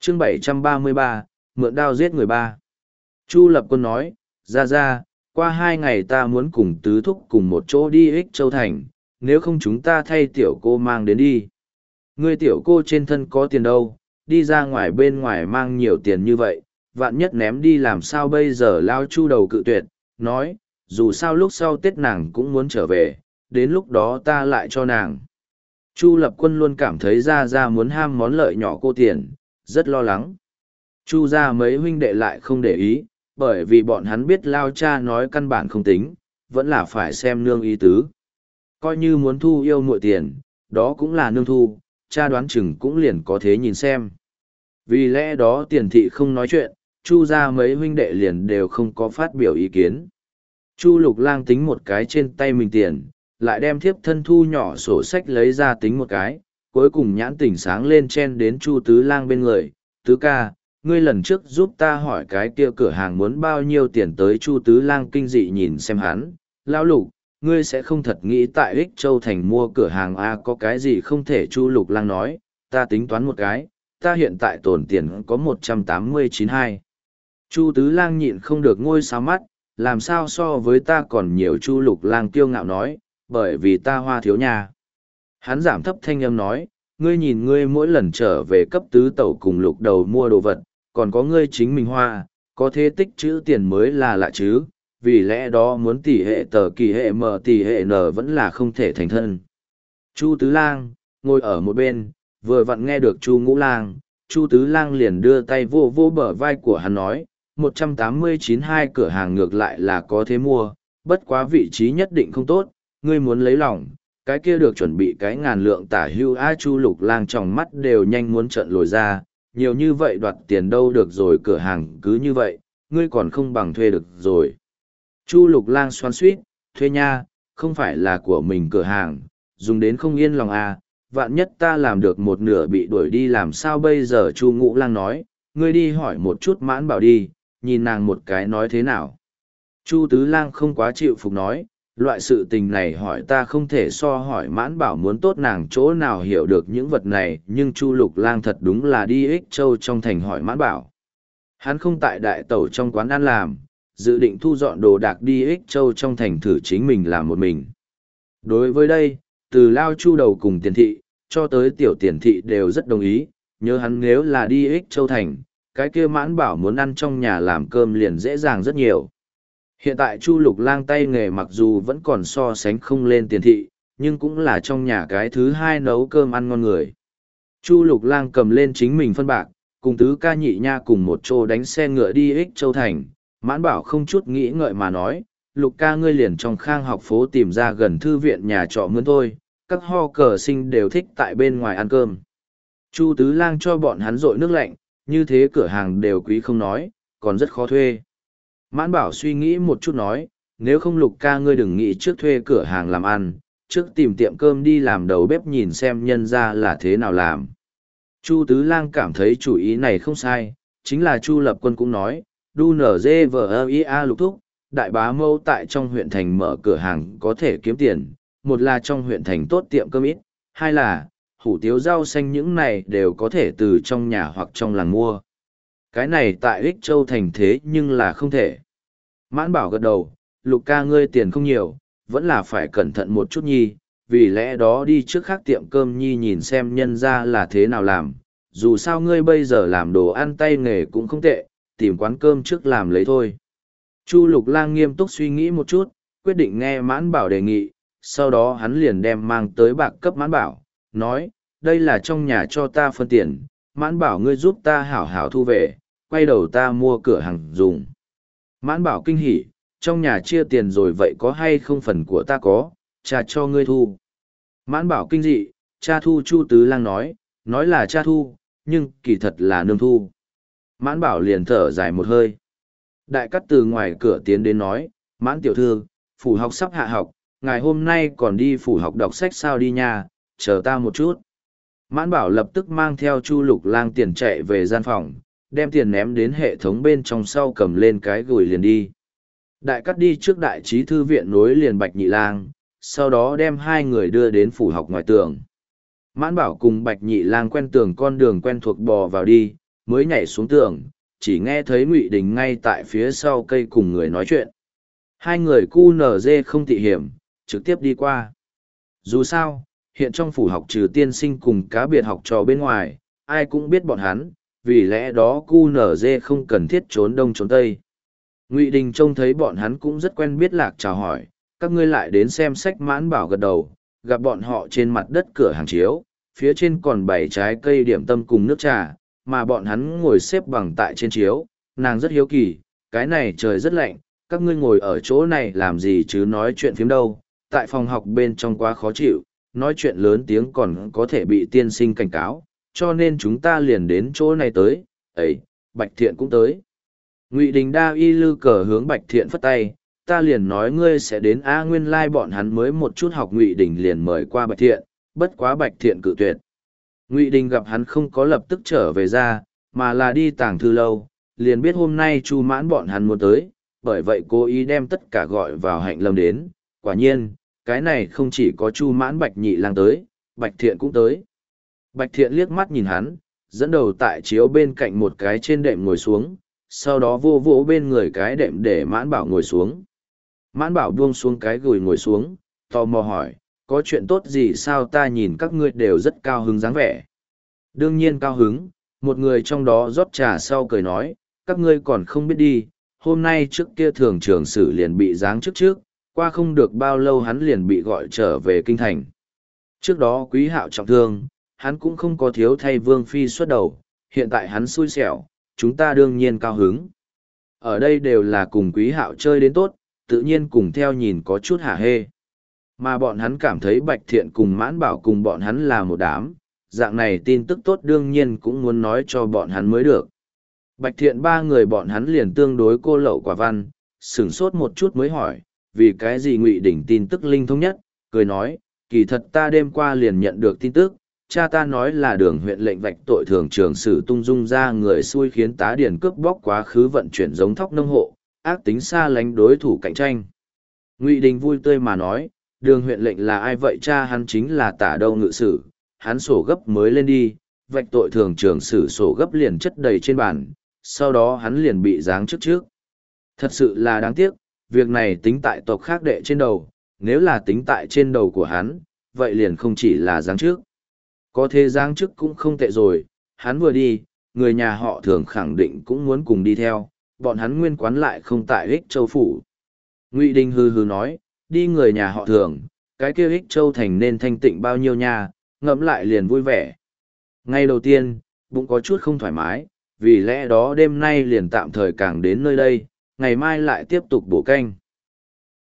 chương 733, mượn đao giết người ba. Chu Lập Quân nói, ra, qua 2 ngày ta muốn cùng tứ thúc cùng một chỗ đi Ích Châu Thành, nếu không chúng ta thay tiểu cô mang đến đi. Ngươi tiểu cô trên thân có tiền đâu, đi ra ngoài bên ngoài mang nhiều tiền như vậy, vạn nhất ném đi làm sao bây giờ. Lao Chu đầu cự tuyệt, nói, dù sao lúc sau Tết nàng cũng muốn trở về, đến lúc đó ta lại cho nàng. Chu Lập Quân luôn cảm thấy ra muốn ham món lợi nhỏ cô tiền, rất lo lắng. Chu ra mấy huynh đệ lại không để ý, bởi vì bọn hắn biết Lao cha nói căn bản không tính, vẫn là phải xem nương ý tứ. Coi như muốn thu yêu muội tiền, đó cũng là nương thu, cha đoán chừng cũng liền có thế nhìn xem. Vì lẽ đó Tiền thị không nói chuyện, Chu ra mấy huynh đệ liền đều không có phát biểu ý kiến. Chu Lục Lang tính một cái trên tay mình tiền, lại đem thiếp thân thu nhỏ sổ sách lấy ra tính một cái, cuối cùng nhãn tỉnh sáng lên chen đến Chu Tứ Lang bên người. Tứ ca, ngươi lần trước giúp ta hỏi cái kia cửa hàng muốn bao nhiêu tiền tới. Chu Tứ Lang kinh dị nhìn xem hắn, lão Lục, ngươi sẽ không thật nghĩ tại Ích Châu Thành mua cửa hàng A có cái gì không thể. Chu Lục Lang nói, ta tính toán một cái, ta hiện tại tồn tiền có 189,2. Chu Tứ Lang nhịn không được ngôi sao mắt, làm sao so với ta còn nhiều. Chu Lục Lang kiêu ngạo nói, bởi vì ta hoa thiếu nhà. Hắn giảm thấp thanh âm nói, ngươi nhìn ngươi mỗi lần trở về cấp tứ tẩu cùng Lục đầu mua đồ vật, còn có ngươi chính mình hoa, có thế tích trữ tiền mới là lạ chứ, vì lẽ đó muốn tỷ hệ tờ kỳ hệ m tỷ hệ n vẫn là không thể thành thân. Chu Tứ Lang ngồi ở một bên, vừa vặn nghe được Chu Ngũ Lang, Chu Tứ Lang liền đưa tay vô vô bờ vai của hắn nói, 189,2 cửa hàng ngược lại là có thế mua, bất quá vị trí nhất định không tốt, ngươi muốn lấy lòng, cái kia được chuẩn bị cái ngàn lượng tả hưu. Chu Lục Lang trong mắt đều nhanh muốn trợn lồi ra, nhiều như vậy đoạt tiền đâu được rồi, cửa hàng cứ như vậy, ngươi còn không bằng thuê được rồi. Chu Lục Lang xoắn xuýt, thuê nha, không phải là của mình cửa hàng, dùng đến không yên lòng à, vạn nhất ta làm được một nửa bị đuổi đi làm sao bây giờ. Chu Ngũ Lang nói, ngươi đi hỏi một chút Mãn Bảo đi, nhìn nàng một cái nói thế nào. Chu Tứ Lang không quá chịu phục nói, loại sự tình này hỏi ta không thể so hỏi Mãn Bảo muốn tốt nàng chỗ nào hiểu được những vật này. Nhưng Chu Lục Lang thật đúng là đi Ích Châu trong thành hỏi Mãn Bảo. Hắn không tại đại tẩu trong quán ăn làm, dự định thu dọn đồ đạc đi Ích Châu trong thành thử chính mình làm một mình. Đối với đây, từ Lao Chu đầu cùng Tiền thị, cho tới tiểu Tiền thị đều rất đồng ý, nhớ hắn nếu là đi Ích Châu thành, cái kia Mãn Bảo muốn ăn trong nhà làm cơm liền dễ dàng rất nhiều. Hiện tại Chu Lục Lang tay nghề mặc dù vẫn còn so sánh không lên Tiền thị, nhưng cũng là trong nhà cái thứ hai nấu cơm ăn ngon người. Chu Lục Lang cầm lên chính mình phân bạc, cùng Tứ ca Nhị nha cùng một chỗ đánh xe ngựa đi Ích Châu thành. Mãn Bảo không chút nghĩ ngợi mà nói, Lục ca ngươi liền trong Khang học phố tìm ra gần thư viện nhà trọ mướn thôi, các ho cờ sinh đều thích tại bên ngoài ăn cơm. Chu Tứ Lang cho bọn hắn dội nước lạnh, như thế cửa hàng đều quý không nói, còn rất khó thuê. Mãn Bảo suy nghĩ một chút nói, nếu không Lục ca ngươi đừng nghĩ trước thuê cửa hàng làm ăn, trước tìm tiệm cơm đi làm đầu bếp nhìn xem nhân ra là thế nào làm. Chu Tứ Lang cảm thấy chủ ý này không sai, chính là Chu Lập Quân cũng nói, đu nở dê vờ ia Lục thúc, đại bá mâu tại trong huyện thành mở cửa hàng có thể kiếm tiền, một là trong huyện thành tốt tiệm cơm ít, hai là hủ tiếu rau xanh những này đều có thể từ trong nhà hoặc trong làng mua. Cái này tại Ích Châu thành thế nhưng là không thể. Mãn Bảo gật đầu, Lục ca ngươi tiền không nhiều, vẫn là phải cẩn thận một chút nhi, vì lẽ đó đi trước khác tiệm cơm nhi nhìn xem nhân ra là thế nào làm. Dù sao ngươi bây giờ làm đồ ăn tay nghề cũng không tệ, tìm quán cơm trước làm lấy thôi. Chu Lục Lang nghiêm túc suy nghĩ một chút, quyết định nghe Mãn Bảo đề nghị, sau đó hắn liền đem mang tới bạc cấp Mãn Bảo, nói, đây là trong nhà cho ta phân tiền, Mãn Bảo ngươi giúp ta hảo hảo thu về, quay đầu ta mua cửa hàng dùng. Mãn Bảo kinh hỉ, trong nhà chia tiền rồi vậy có hay không phần của ta có, cha cho ngươi thu. Mãn Bảo kinh dị, cha thu. Chu Tứ Lang nói là cha thu, nhưng kỳ thật là nương thu. Mãn Bảo liền thở dài một hơi. Đại Cát từ ngoài cửa tiến đến nói, Mãn tiểu thư, phủ học sắp hạ học, ngày hôm nay còn đi phủ học đọc sách sao đi nha, chờ ta một chút. Mãn Bảo lập tức mang theo Chu Lục Lang tiền chạy về gian phòng, đem tiền ném đến hệ thống bên trong sau cầm lên cái gùi liền đi. Đại Cát đi trước đại trí thư viện nối liền Bạch Nhị Lang, sau đó đem hai người đưa đến phủ học ngoài tường. Mãn Bảo cùng Bạch Nhị Lang quen tường con đường quen thuộc bò vào đi, mới nhảy xuống tường, chỉ nghe thấy Ngụy Đình ngay tại phía sau cây cùng người nói chuyện. Hai người QNZ không tị hiểm, trực tiếp đi qua. Dù sao, hiện trong phủ học trừ tiên sinh cùng cá biệt học trò bên ngoài, ai cũng biết bọn hắn, vì lẽ đó QNZ không cần thiết trốn đông trốn tây. Ngụy Đình trông thấy bọn hắn cũng rất quen biết lạc chào hỏi, các ngươi lại đến xem sách Mãn Bảo gật đầu, gặp bọn họ trên mặt đất cửa hàng chiếu, phía trên còn bày trái cây điểm tâm cùng nước trà, mà bọn hắn ngồi xếp bằng tại trên chiếu, nàng rất hiếu kỳ, cái này trời rất lạnh, các ngươi ngồi ở chỗ này làm gì chứ nói chuyện phiếm đâu, tại phòng học bên trong quá khó chịu, nói chuyện lớn tiếng còn có thể bị tiên sinh cảnh cáo, cho nên chúng ta liền đến chỗ này tới, ấy, Bạch Thiện cũng tới. Ngụy Đình đa y lư cờ hướng Bạch Thiện phất tay, ta liền nói ngươi sẽ đến A nguyên lai bọn hắn mới một chút học Ngụy Đình liền mời qua Bạch Thiện, bất quá Bạch Thiện cự tuyệt. Ngụy Đình gặp hắn không có lập tức trở về ra, mà là đi tàng thư lâu, liền biết hôm nay Chu Mãn bọn hắn muốn tới, bởi vậy cố ý đem tất cả gọi vào hạnh lâm đến. Quả nhiên, cái này không chỉ có Chu Mãn Bạch Nhị Lang tới, Bạch Thiện cũng tới. Bạch Thiện liếc mắt nhìn hắn, dẫn đầu tại chiếu bên cạnh một cái trên đệm ngồi xuống, sau đó vô vỗ bên người cái đệm để Mãn Bảo ngồi xuống. Mãn Bảo buông xuống cái gùi ngồi xuống, tò mò hỏi, có chuyện tốt gì sao ta nhìn các ngươi đều rất cao hứng dáng vẻ. Đương nhiên cao hứng, một người trong đó rót trà sau cười nói, các ngươi còn không biết đi, hôm nay trước kia thường trường sử liền bị giáng trước, qua không được bao lâu hắn liền bị gọi trở về kinh thành. Trước đó Quý Hạo trọng thương, hắn cũng không có thiếu thay Vương Phi xuất đầu, hiện tại hắn xui xẻo, chúng ta đương nhiên cao hứng. Ở đây đều là cùng Quý Hạo chơi đến tốt, tự nhiên cùng theo nhìn có chút hả hê. Mà bọn hắn cảm thấy Bạch Thiện cùng Mãn Bảo cùng bọn hắn là một đám, dạng này tin tức tốt đương nhiên cũng muốn nói cho bọn hắn mới được. Bạch Thiện ba người bọn hắn liền tương đối cô lậu quả văn, sửng sốt một chút mới hỏi, vì cái gì Ngụy Đình tin tức linh thông nhất, cười nói, kỳ thật ta đêm qua liền nhận được tin tức, cha ta nói là Đường huyện lệnh vạch tội thường trường sử tung dung ra người xui khiến tá điển cướp bóc quá khứ vận chuyển giống thóc nông hộ, ác tính xa lánh đối thủ cạnh tranh. Ngụy Đình vui tươi mà nói, Đường huyện lệnh là ai vậy, cha hắn chính là Tả Đâu ngự sử, hắn sổ gấp mới lên đi, vạch tội thường trường sử sổ gấp liền chất đầy trên bàn, sau đó hắn liền bị giáng trước. Thật sự là đáng tiếc, việc này tính tại tộc khác đệ trên đầu, nếu là tính tại trên đầu của hắn, vậy liền không chỉ là giáng trước. Có thế giáng trước cũng không tệ rồi, hắn vừa đi, người nhà họ thường khẳng định cũng muốn cùng đi theo, bọn hắn nguyên quán lại không tại Ích Châu Phủ. Ngụy Đình hừ hừ nói, đi người nhà họ thường, cái kia Ích Châu thành nên thanh tịnh bao nhiêu nha, ngẫm lại liền vui vẻ. Ngay đầu tiên, bụng có chút không thoải mái, vì lẽ đó đêm nay liền tạm thời càng đến nơi đây, ngày mai lại tiếp tục bổ canh.